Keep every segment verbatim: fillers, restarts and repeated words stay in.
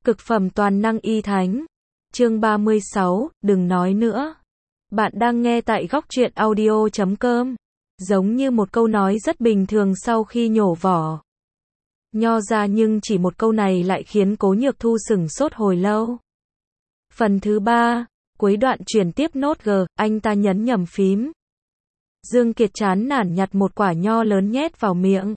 Cực phẩm toàn năng y thánh. Chương ba mươi sáu, đừng nói nữa. Bạn đang nghe tại góc truyện audio chấm com. Giống như một câu nói rất bình thường sau khi nhổ vỏ nho ra, nhưng chỉ một câu này lại khiến Cố Nhược Thu sửng sốt hồi lâu. Phần thứ ba, cuối đoạn chuyển tiếp nốt G, anh ta nhấn nhầm phím. Dương Kiệt chán nản nhặt một quả nho lớn nhét vào miệng.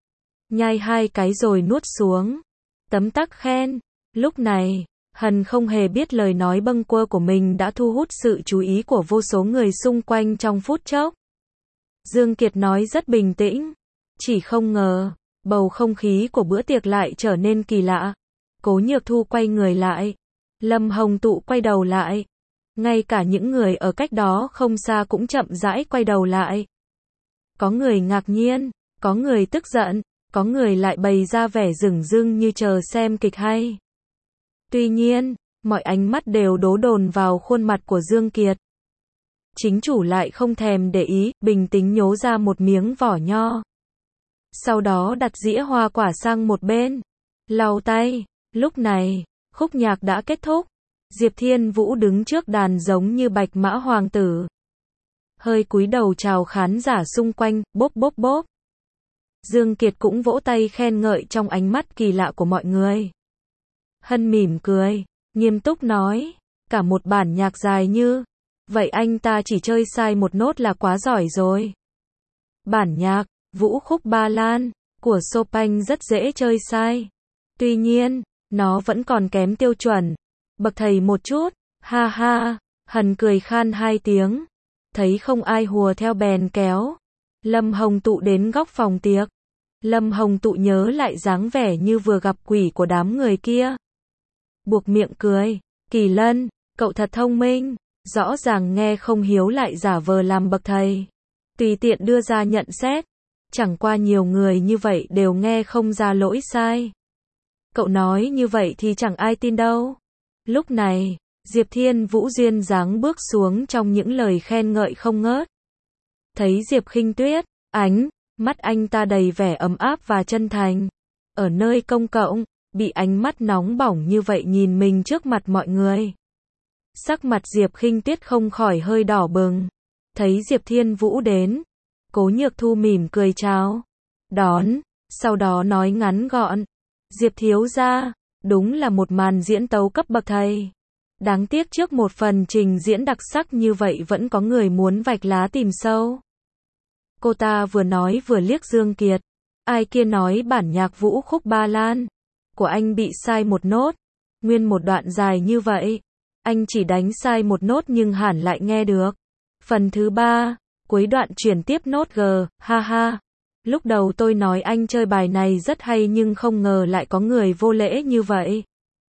Nhai hai cái rồi nuốt xuống. Tấm tắc khen. Lúc này, Hân không hề biết lời nói bâng quơ của mình đã thu hút sự chú ý của vô số người xung quanh trong phút chốc. Dương Kiệt nói rất bình tĩnh. Chỉ không ngờ, bầu không khí của bữa tiệc lại trở nên kỳ lạ. Cố Nhược Thu quay người lại. Lâm Hồng Tụ quay đầu lại. Ngay cả những người ở cách đó không xa cũng chậm rãi quay đầu lại. Có người ngạc nhiên, có người tức giận, có người lại bày ra vẻ dửng dưng như chờ xem kịch hay. Tuy nhiên, mọi ánh mắt đều đố đồn vào khuôn mặt của Dương Kiệt. Chính chủ lại không thèm để ý, bình tĩnh nhổ ra một miếng vỏ nho. Sau đó đặt dĩa hoa quả sang một bên. Lau tay. Lúc này, khúc nhạc đã kết thúc. Diệp Thiên Vũ đứng trước đàn giống như bạch mã hoàng tử. Hơi cúi đầu chào khán giả xung quanh, bốp bốp bốp. Dương Kiệt cũng vỗ tay khen ngợi trong ánh mắt kỳ lạ của mọi người. Hân mỉm cười, nghiêm túc nói, cả một bản nhạc dài như vậy anh ta chỉ chơi sai một nốt là quá giỏi rồi. Bản nhạc Vũ khúc Ba Lan của Chopin rất dễ chơi sai. Tuy nhiên, nó vẫn còn kém tiêu chuẩn bậc thầy một chút. Ha ha. Hân cười khan hai tiếng. Thấy không ai hùa theo bèn kéo Lâm Hồng Tụ đến góc phòng tiệc. Lâm Hồng Tụ nhớ lại dáng vẻ như vừa gặp quỷ của đám người kia. Buộc miệng cười. Kỳ Lân, cậu thật thông minh. Rõ ràng nghe không hiếu lại giả vờ làm bậc thầy. Tùy tiện đưa ra nhận xét. Chẳng qua nhiều người như vậy đều nghe không ra lỗi sai. Cậu nói như vậy thì chẳng ai tin đâu. Lúc này, Diệp Thiên Vũ duyên dáng bước xuống trong những lời khen ngợi không ngớt. Thấy Diệp Khinh Tuyết, ánh mắt anh ta đầy vẻ ấm áp và chân thành. Ở nơi công cộng, bị ánh mắt nóng bỏng như vậy nhìn mình trước mặt mọi người. Sắc mặt Diệp Khinh Tuyết không khỏi hơi đỏ bừng. Thấy Diệp Thiên Vũ đến, Cố Nhược Thu mỉm cười chào đón, sau đó nói ngắn gọn. Diệp thiếu gia, đúng là một màn diễn tấu cấp bậc thầy. Đáng tiếc trước một phần trình diễn đặc sắc như vậy vẫn có người muốn vạch lá tìm sâu. Cô ta vừa nói vừa liếc Dương Kiệt. Ai kia nói bản nhạc Vũ khúc Ba Lan của anh bị sai một nốt. Nguyên một đoạn dài như vậy, anh chỉ đánh sai một nốt nhưng hẳn lại nghe được. Phần thứ ba, cuối đoạn chuyển tiếp nốt G, ha ha. Lúc đầu tôi nói anh chơi bài này rất hay nhưng không ngờ lại có người vô lễ như vậy.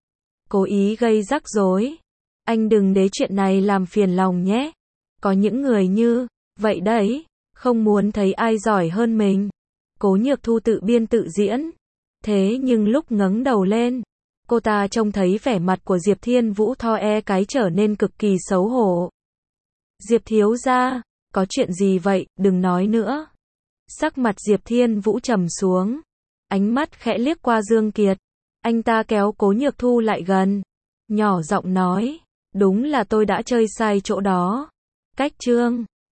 Cố ý gây rắc rối. Anh đừng để chuyện này làm phiền lòng nhé. Có những người như vậy đấy, không muốn thấy ai giỏi hơn mình. Cố Nhược Thu tự biên tự diễn. Thế nhưng lúc ngẩng đầu lên, cô ta trông thấy vẻ mặt của Diệp Thiên Vũ tho e cái trở nên cực kỳ xấu hổ. Diệp thiếu gia, có chuyện gì vậy, đừng nói nữa. Sắc mặt Diệp Thiên Vũ trầm xuống. Ánh mắt khẽ liếc qua Dương Kiệt. Anh ta kéo Cố Nhược Thu lại gần. Nhỏ giọng nói, đúng là tôi đã chơi sai chỗ đó. Cách chương